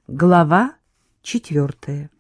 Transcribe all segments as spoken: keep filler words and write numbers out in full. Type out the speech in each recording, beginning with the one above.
Глава четвертая.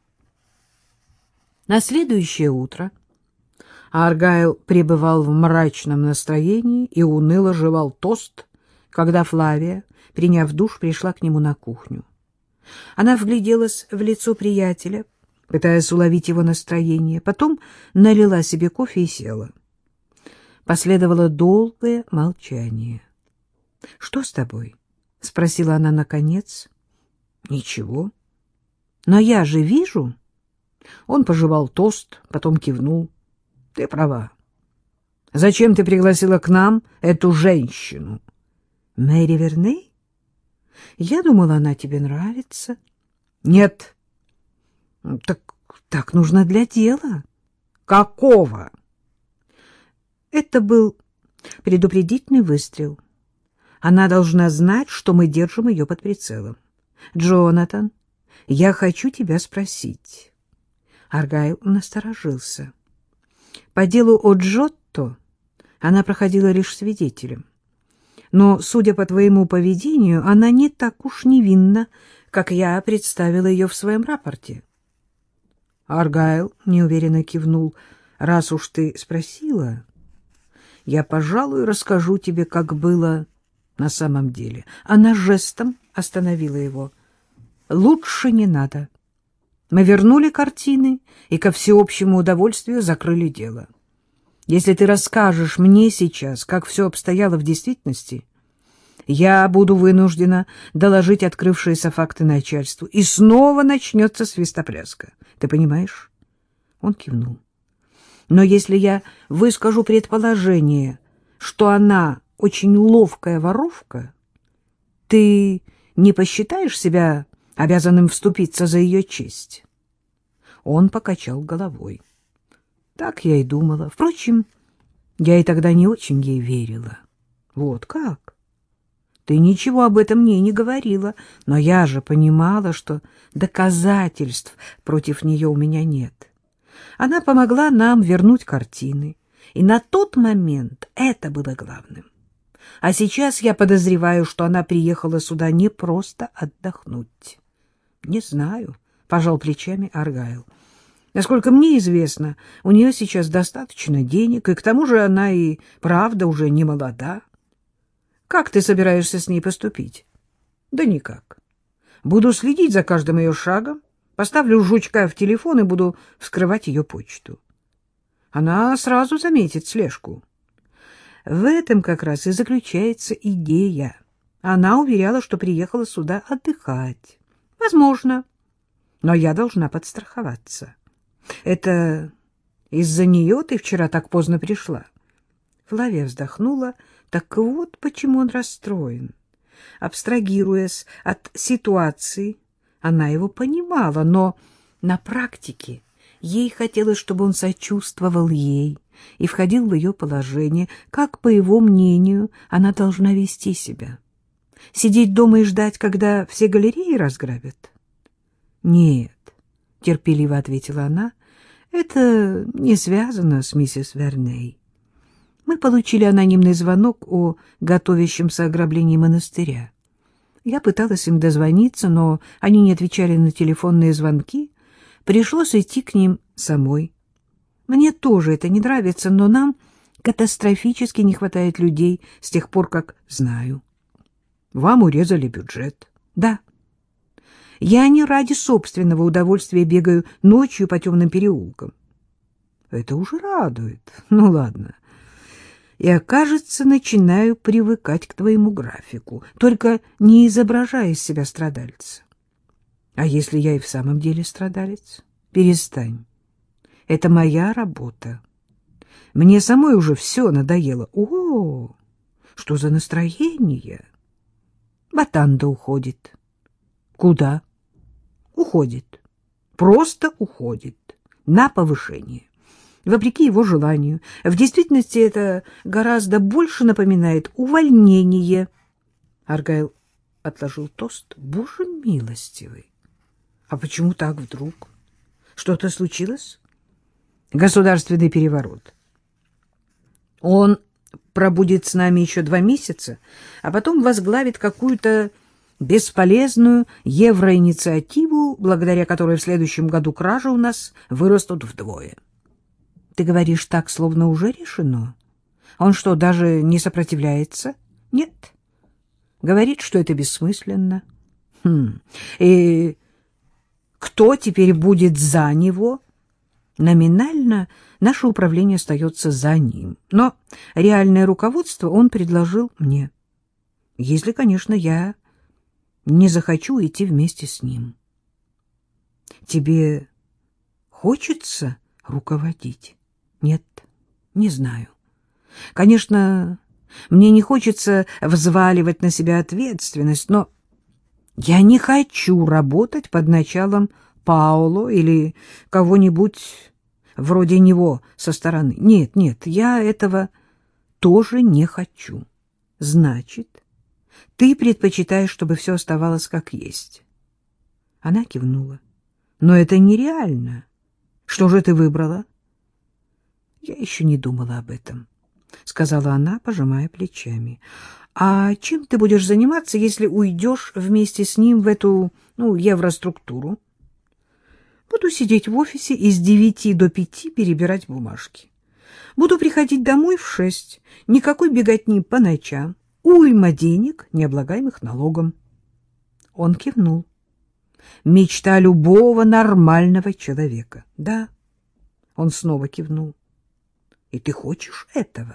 На следующее утро Аргайл пребывал в мрачном настроении и уныло жевал тост, когда Флавия, приняв душ, пришла к нему на кухню. Она вгляделась в лицо приятеля, пытаясь уловить его настроение, потом налила себе кофе и села. Последовало долгое молчание. — Что с тобой? — спросила она наконец. — Ничего. — Но я же вижу. Он пожевал тост, потом кивнул. — Ты права. Зачем ты пригласила к нам эту женщину? — Мэри Верней? Я думала, она тебе нравится. — Нет. — Так, так нужно для дела. — Какого? Это был предупредительный выстрел. Она должна знать, что мы держим ее под прицелом. Джонатан, я хочу тебя спросить. Аргайл насторожился. По делу о Джотто она проходила лишь свидетелем. Но, судя по твоему поведению, она не так уж невинна, как я представила ее в своем рапорте. Аргайл неуверенно кивнул. Раз уж ты спросила, я, пожалуй, расскажу тебе, как было на самом деле. Она жестом остановила его. Лучше не надо. Мы вернули картины и ко всеобщему удовольствию закрыли дело. Если ты расскажешь мне сейчас, как все обстояло в действительности, я буду вынуждена доложить открывшиеся факты начальству, и снова начнется свистопляска. Ты понимаешь? Он кивнул. Но если я выскажу предположение, что она очень ловкая воровка, ты не посчитаешь себя обязанным вступиться за ее честь? Он покачал головой. Так я и думала. Впрочем, я и тогда не очень ей верила. Вот как? Ты ничего об этом мне не говорила, но я же понимала, что доказательств против нее у меня нет. Она помогла нам вернуть картины, и на тот момент это было главным. А сейчас я подозреваю, что она приехала сюда не просто отдохнуть. — Не знаю, — пожал плечами Аргайл. — Насколько мне известно, у нее сейчас достаточно денег, и к тому же она и правда уже не молода. Как ты собираешься с ней поступить? — Да никак. Буду следить за каждым ее шагом, поставлю жучка в телефон и буду вскрывать ее почту. Она сразу заметит слежку. В этом как раз и заключается идея. Она уверяла, что приехала сюда отдыхать. Возможно, но я должна подстраховаться. Это из-за нее ты вчера так поздно пришла? Флавия вздохнула. Так вот почему он расстроен. Абстрагируясь от ситуации, она его понимала, но на практике ей хотелось, чтобы он сочувствовал ей и входил в ее положение, как, по его мнению, она должна вести себя. Сидеть дома и ждать, когда все галереи разграбят? — Нет, — терпеливо ответила она, — это не связано с миссис Верней. Мы получили анонимный звонок о готовящемся ограблении монастыря. Я пыталась им дозвониться, но они не отвечали на телефонные звонки. Пришлось идти к ним самой. Мне тоже это не нравится, но нам катастрофически не хватает людей с тех пор, как знаю. Вам урезали бюджет. Да. Я не ради собственного удовольствия бегаю ночью по темным переулкам. Это уже радует. Ну, ладно. Я, кажется, начинаю привыкать к твоему графику. Только не изображай из себя страдальца. А если я и в самом деле страдалец? Перестань. Это моя работа. Мне самой уже все надоело. О, что за настроение? Батанда уходит. Куда? Уходит. Просто уходит. На повышение. Вопреки его желанию. В действительности это гораздо больше напоминает увольнение. Аргайл отложил тост. Боже милостивый! А почему так вдруг? Что-то случилось? Государственный переворот. Он пробудет с нами еще два месяца, а потом возглавит какую-то бесполезную евроинициативу, благодаря которой в следующем году кражи у нас вырастут вдвое. Ты говоришь так, словно уже решено. Он что, даже не сопротивляется? Нет. Говорит, что это бессмысленно. Хм. И кто теперь будет за него? Номинально наше управление остается за ним, но реальное руководство он предложил мне. Если, конечно, я не захочу идти вместе с ним. Тебе хочется руководить? Нет, не знаю. Конечно, мне не хочется взваливать на себя ответственность, но я не хочу работать под началом Паоло или кого-нибудь вроде него со стороны. Нет, нет, я этого тоже не хочу. Значит, ты предпочитаешь, чтобы все оставалось как есть. Она кивнула. Но это нереально. Что же ты выбрала? Я еще не думала об этом, сказала она, пожимая плечами. А чем ты будешь заниматься, если уйдешь вместе с ним в эту, ну, евроструктуру? Буду сидеть в офисе и с девяти до пяти перебирать бумажки. Буду приходить домой в шесть. Никакой беготни по ночам. Уйма денег, не облагаемых налогом. Он кивнул. Мечта любого нормального человека. Да. Он снова кивнул. И ты хочешь этого?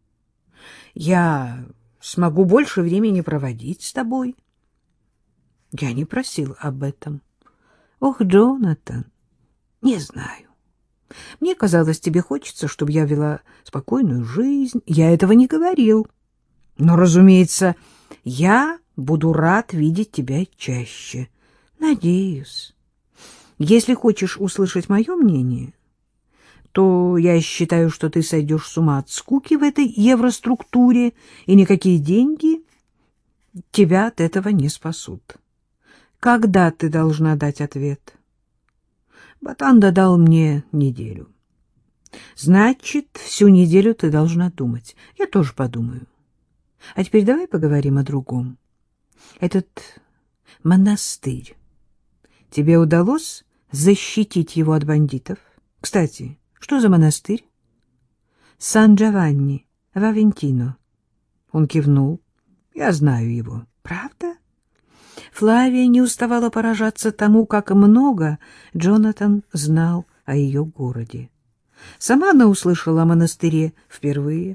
Я смогу больше времени проводить с тобой. Я не просил об этом. Ох, Джонатан, не знаю. Мне казалось, тебе хочется, чтобы я вела спокойную жизнь. Я этого не говорил. Но, разумеется, я буду рад видеть тебя чаще. Надеюсь. Если хочешь услышать мое мнение, то я считаю, что ты сойдешь с ума от скуки в этой евроструктуре, и никакие деньги тебя от этого не спасут. Когда ты должна дать ответ? Батанда дал мне неделю. Значит, всю неделю ты должна думать. Я тоже подумаю. А теперь давай поговорим о другом. Этот монастырь. Тебе удалось защитить его от бандитов? Кстати, что за монастырь? Сан-Джованни в Авентино. Он кивнул. Я знаю его. Правда? Флавия не уставала поражаться тому, как много Джонатан знал о ее городе. Сама она услышала о монастыре впервые.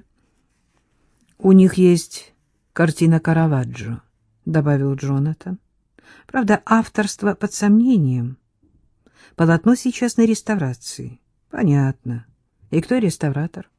«У них есть картина Караваджо», — добавил Джонатан. «Правда, авторство под сомнением. Полотно сейчас на реставрации». «Понятно. И кто реставратор?»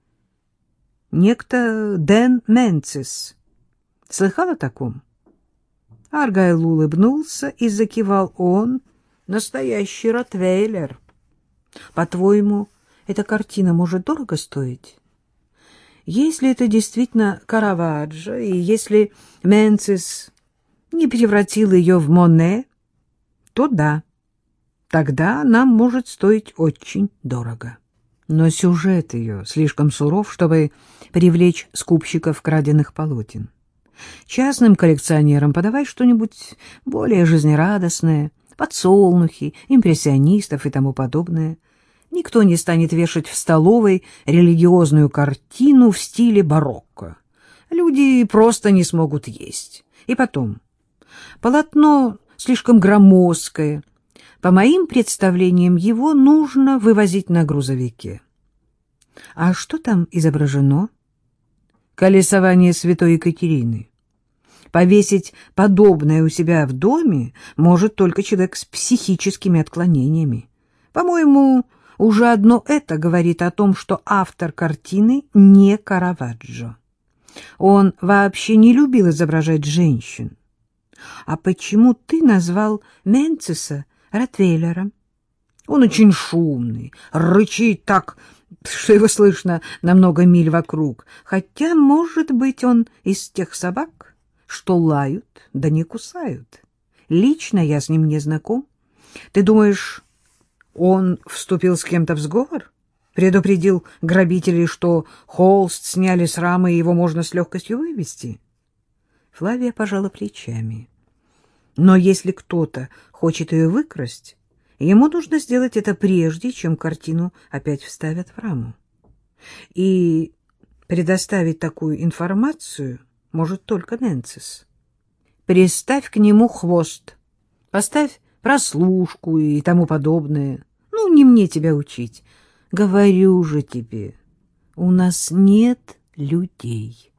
«Некто Дэн Менцис. Слыхал о таком?» Аргайл улыбнулся и закивал. Он настоящий ротвейлер. По-твоему, эта картина может дорого стоить? Если это действительно Караваджо, и если Менцис не превратил ее в Моне, то да, тогда она может стоить очень дорого. Но сюжет ее слишком суров, чтобы привлечь скупщиков краденных полотен. Частным коллекционерам подавай что-нибудь более жизнерадостное, подсолнухи, импрессионистов и тому подобное. Никто не станет вешать в столовой религиозную картину в стиле барокко. Люди просто не смогут есть. И потом, полотно слишком громоздкое. По моим представлениям, его нужно вывозить на грузовике. А что там изображено? Колесование святой Екатерины. Повесить подобное у себя в доме может только человек с психическими отклонениями. По-моему, уже одно это говорит о том, что автор картины не Караваджо. Он вообще не любил изображать женщин. А почему ты назвал Менциса ротвейлером? Он очень шумный, рычит так, что его слышно на много миль вокруг. Хотя, может быть, он из тех собак, что лают, да не кусают. Лично я с ним не знаком. Ты думаешь, он вступил с кем-то в сговор? Предупредил грабителей, что холст сняли с рамы, и его можно с легкостью вывести? Флавия пожала плечами. Но если кто-то хочет ее выкрасть, ему нужно сделать это прежде, чем картину опять вставят в раму. И предоставить такую информацию может только Нэнсис. Приставь к нему хвост, поставь прослушку и тому подобное. Ну, не мне тебя учить. Говорю же тебе, у нас нет людей.